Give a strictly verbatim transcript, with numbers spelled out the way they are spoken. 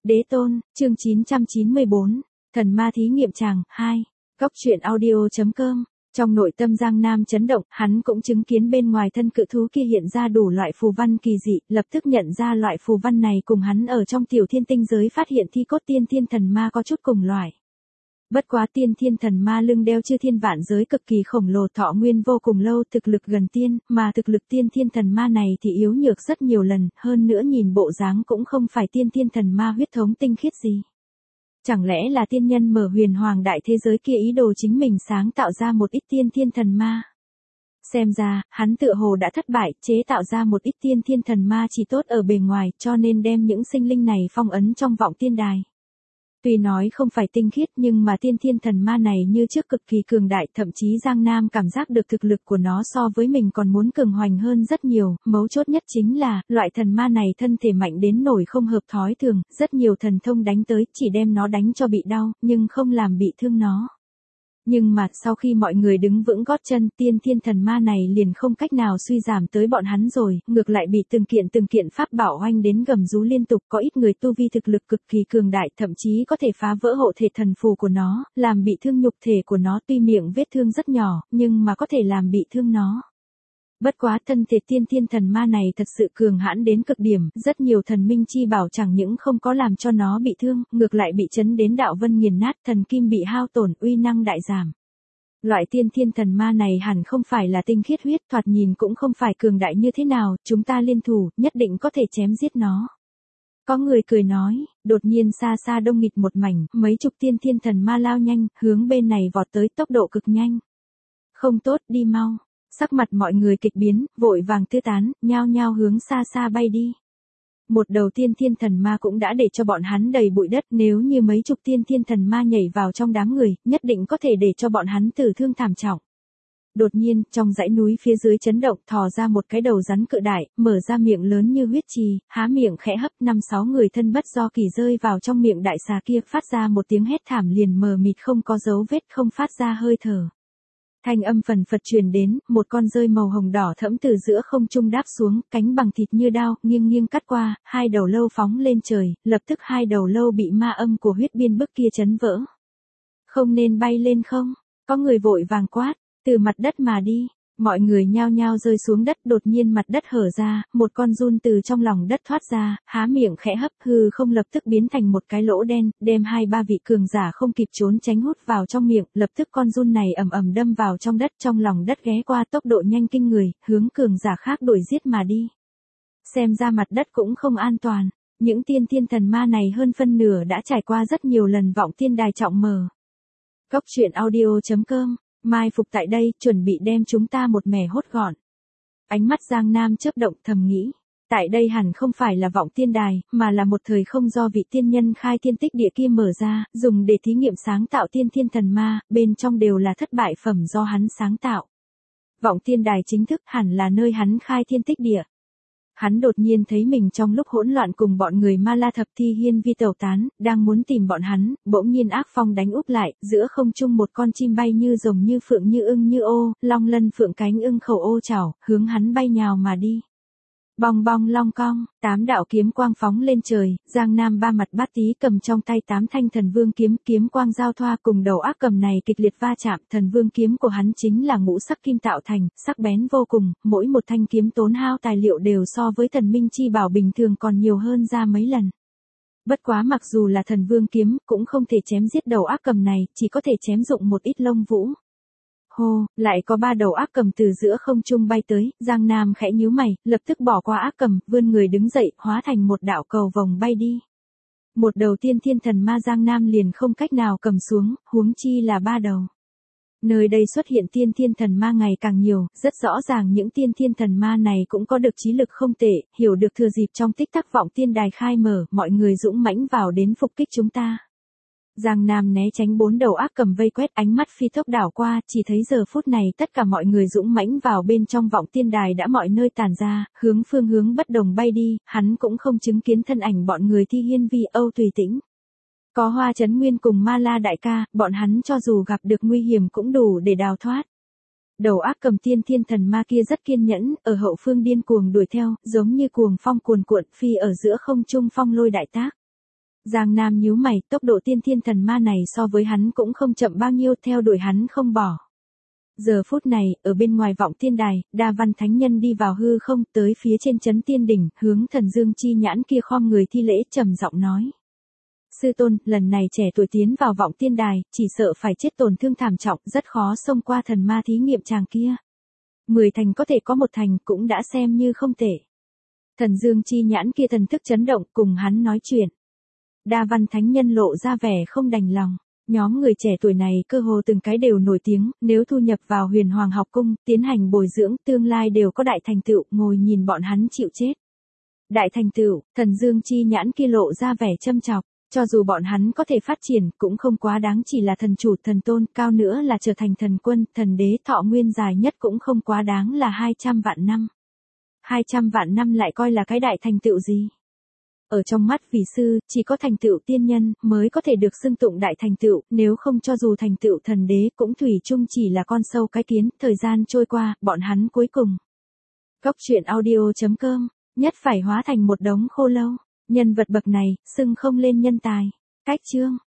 Đế tôn, chương chín trăm chín mươi bốn, thần ma thí nghiệm tràng, hai, Cóc truyện audio.com. Trong nội tâm Giang Nam chấn động, hắn cũng chứng kiến bên ngoài thân cự thú kia hiện ra đủ loại phù văn kỳ dị, lập tức nhận ra loại phù văn này cùng hắn ở trong tiểu thiên tinh giới phát hiện thi cốt tiên thiên thần ma có chút cùng loại. Bất quá tiên thiên thần ma lưng đeo chư thiên vạn giới cực kỳ khổng lồ, thọ nguyên vô cùng lâu, thực lực gần tiên, mà thực lực tiên thiên thần ma này thì yếu nhược rất nhiều lần, hơn nữa nhìn bộ dáng cũng không phải tiên thiên thần ma huyết thống tinh khiết gì. Chẳng lẽ là tiên nhân mở huyền hoàng đại thế giới kia ý đồ chính mình sáng tạo ra một ít tiên thiên thần ma? Xem ra, hắn tựa hồ đã thất bại, chế tạo ra một ít tiên thiên thần ma chỉ tốt ở bề ngoài, cho nên đem những sinh linh này phong ấn trong vọng tiên đài. Tuy nói không phải tinh khiết nhưng mà tiên thiên thần ma này như trước cực kỳ cường đại, thậm chí Giang Nam cảm giác được thực lực của nó so với mình còn muốn cường hoành hơn rất nhiều, mấu chốt nhất chính là, loại thần ma này thân thể mạnh đến nổi không hợp thói thường, rất nhiều thần thông đánh tới, chỉ đem nó đánh cho bị đau, nhưng không làm bị thương nó. Nhưng mà sau khi mọi người đứng vững gót chân, tiên thiên thần ma này liền không cách nào suy giảm tới bọn hắn rồi, ngược lại bị từng kiện từng kiện pháp bảo oanh đến gầm rú liên tục, có ít người tu vi thực lực cực kỳ cường đại, thậm chí có thể phá vỡ hộ thể thần phù của nó, làm bị thương nhục thể của nó, tuy miệng vết thương rất nhỏ, nhưng mà có thể làm bị thương nó. Bất quá thân thể tiên thiên thần ma này thật sự cường hãn đến cực điểm, rất nhiều thần minh chi bảo chẳng những không có làm cho nó bị thương, ngược lại bị chấn đến đạo vân nghiền nát, thần kim bị hao tổn, uy năng đại giảm. Loại tiên thiên thần ma này hẳn không phải là tinh khiết huyết, thoạt nhìn cũng không phải cường đại như thế nào, chúng ta liên thủ, nhất định có thể chém giết nó. Có người cười nói, đột nhiên xa xa đông nghịt một mảnh, mấy chục tiên thiên thần ma lao nhanh, hướng bên này vọt tới tốc độ cực nhanh. Không tốt, đi mau. Sắc mặt mọi người kịch biến, vội vàng tứ tán, nhao nhao hướng xa xa bay đi. Một đầu tiên thiên thần ma cũng đã để cho bọn hắn đầy bụi đất, nếu như mấy chục tiên thiên thần ma nhảy vào trong đám người, nhất định có thể để cho bọn hắn tử thương thảm trọng. Đột nhiên, trong dãy núi phía dưới chấn động, thò ra một cái đầu rắn cự đại, mở ra miệng lớn như huyết trì, há miệng khẽ hấp, năm sáu người thân bất do kỳ rơi vào trong miệng đại xà kia, phát ra một tiếng hét thảm liền mờ mịt không có dấu vết, không phát ra hơi thở. Thanh âm phần phật truyền đến, một con rơi màu hồng đỏ thẫm từ giữa không trung đáp xuống, cánh bằng thịt như đao, nghiêng nghiêng cắt qua, hai đầu lâu phóng lên trời, lập tức hai đầu lâu bị ma âm của huyết biên bức kia chấn vỡ. Không nên bay lên không? Có người vội vàng quát, từ mặt đất mà đi. Mọi người nhao nhao rơi xuống đất, đột nhiên mặt đất hở ra, một con giun từ trong lòng đất thoát ra, há miệng khẽ hấp, hư không lập tức biến thành một cái lỗ đen, đem hai ba vị cường giả không kịp trốn tránh hút vào trong miệng, lập tức con giun này ầm ầm đâm vào trong đất, trong lòng đất ghé qua tốc độ nhanh kinh người, hướng cường giả khác đuổi giết mà đi. Xem ra mặt đất cũng không an toàn, những tiên thiên thần ma này hơn phân nửa đã trải qua rất nhiều lần vọng tiên đài trọng mở. Cóc truyện audio.com mai phục tại đây, chuẩn bị đem chúng ta một mẻ hốt gọn. Ánh mắt Giang Nam chớp động, thầm nghĩ, tại đây hẳn không phải là vọng tiên đài, mà là một thời không do vị tiên nhân khai thiên tích địa kia mở ra, dùng để thí nghiệm sáng tạo tiên thiên thần ma, bên trong đều là thất bại phẩm do hắn sáng tạo. Vọng tiên đài chính thức hẳn là nơi hắn khai thiên tích địa. Hắn đột nhiên thấy mình trong lúc hỗn loạn cùng bọn người Ma La Thập Thi Hiên Vi tẩu tán, đang muốn tìm bọn hắn, bỗng nhiên ác phong đánh úp lại, giữa không trung một con chim bay như rồng như phượng như ưng như ô, long lân phượng cánh ưng khẩu ô chảo, hướng hắn bay nhào mà đi. Bong bong long cong, tám đạo kiếm quang phóng lên trời, Giang Nam ba mặt bát tí cầm trong tay tám thanh thần vương kiếm, kiếm quang giao thoa cùng đầu ác cầm này kịch liệt va chạm, thần vương kiếm của hắn chính là ngũ sắc kim tạo thành, sắc bén vô cùng, mỗi một thanh kiếm tốn hao tài liệu đều so với thần minh chi bảo bình thường còn nhiều hơn ra mấy lần. Bất quá mặc dù là thần vương kiếm, cũng không thể chém giết đầu ác cầm này, chỉ có thể chém dụng một ít lông vũ. Hô, lại có ba đầu ác cầm từ giữa không trung bay tới, Giang Nam khẽ nhíu mày, lập tức bỏ qua ác cầm, vươn người đứng dậy, hóa thành một đạo cầu vồng bay đi. Một đầu tiên thiên thần ma Giang Nam liền không cách nào cầm xuống, huống chi là ba đầu. Nơi đây xuất hiện tiên thiên thần ma ngày càng nhiều, rất rõ ràng những tiên thiên thần ma này cũng có được trí lực không tệ, hiểu được thừa dịp trong tích tắc vọng tiên đài khai mở, mọi người dũng mãnh vào đến phục kích chúng ta. Giang Nam né tránh bốn đầu ác cầm vây quét, ánh mắt phi tốc đảo qua, chỉ thấy giờ phút này tất cả mọi người dũng mãnh vào bên trong vọng tiên đài đã mọi nơi tản ra, hướng phương hướng bất đồng bay đi, hắn cũng không chứng kiến thân ảnh bọn người Thi Hiên Vi Âu Tùy Tĩnh. Có Hoa Chấn Nguyên cùng Ma La đại ca, bọn hắn cho dù gặp được nguy hiểm cũng đủ để đào thoát. Đầu ác cầm tiên thiên thần ma kia rất kiên nhẫn, ở hậu phương điên cuồng đuổi theo, giống như cuồng phong cuồn cuộn phi ở giữa không trung phong lôi đại tác. Giang Nam nhíu mày, tốc độ tiên thiên thần ma này so với hắn cũng không chậm bao nhiêu, theo đuổi hắn không bỏ. Giờ phút này, ở bên ngoài vọng tiên đài, Đa Văn Thánh Nhân đi vào hư không, tới phía trên chấn tiên đỉnh, hướng Thần Dương Chi Nhãn kia khom người thi lễ, trầm giọng nói. Sư tôn, lần này trẻ tuổi tiến vào vọng tiên đài, chỉ sợ phải chết tổn thương thảm trọng, rất khó xông qua thần ma thí nghiệm tràng kia. Mười thành có thể có một thành cũng đã xem như không tệ. Thần Dương Chi Nhãn kia thần thức chấn động, cùng hắn nói chuyện. Đa Văn Thánh Nhân lộ ra vẻ không đành lòng. Nhóm người trẻ tuổi này cơ hồ từng cái đều nổi tiếng, nếu thu nhập vào Huyền Hoàng học cung, tiến hành bồi dưỡng, tương lai đều có đại thành tựu, ngồi nhìn bọn hắn chịu chết. Đại thành tựu, Thần Dương Chi Nhãn kia lộ ra vẻ châm chọc, cho dù bọn hắn có thể phát triển, cũng không quá đáng, chỉ là thần chủ, thần tôn, cao nữa là trở thành thần quân, thần đế, thọ nguyên dài nhất cũng không quá đáng là hai trăm vạn năm. hai trăm vạn năm lại coi là cái đại thành tựu gì? Ở trong mắt vị sư, chỉ có thành tựu tiên nhân mới có thể được xưng tụng đại thành tựu, nếu không cho dù thành tựu thần đế cũng thủy chung chỉ là con sâu cái kiến, thời gian trôi qua, bọn hắn cuối cùng. Góc truyện audio chấm com, nhất phải hóa thành một đống khô lâu, nhân vật bậc này, xưng không lên nhân tài. Cách chương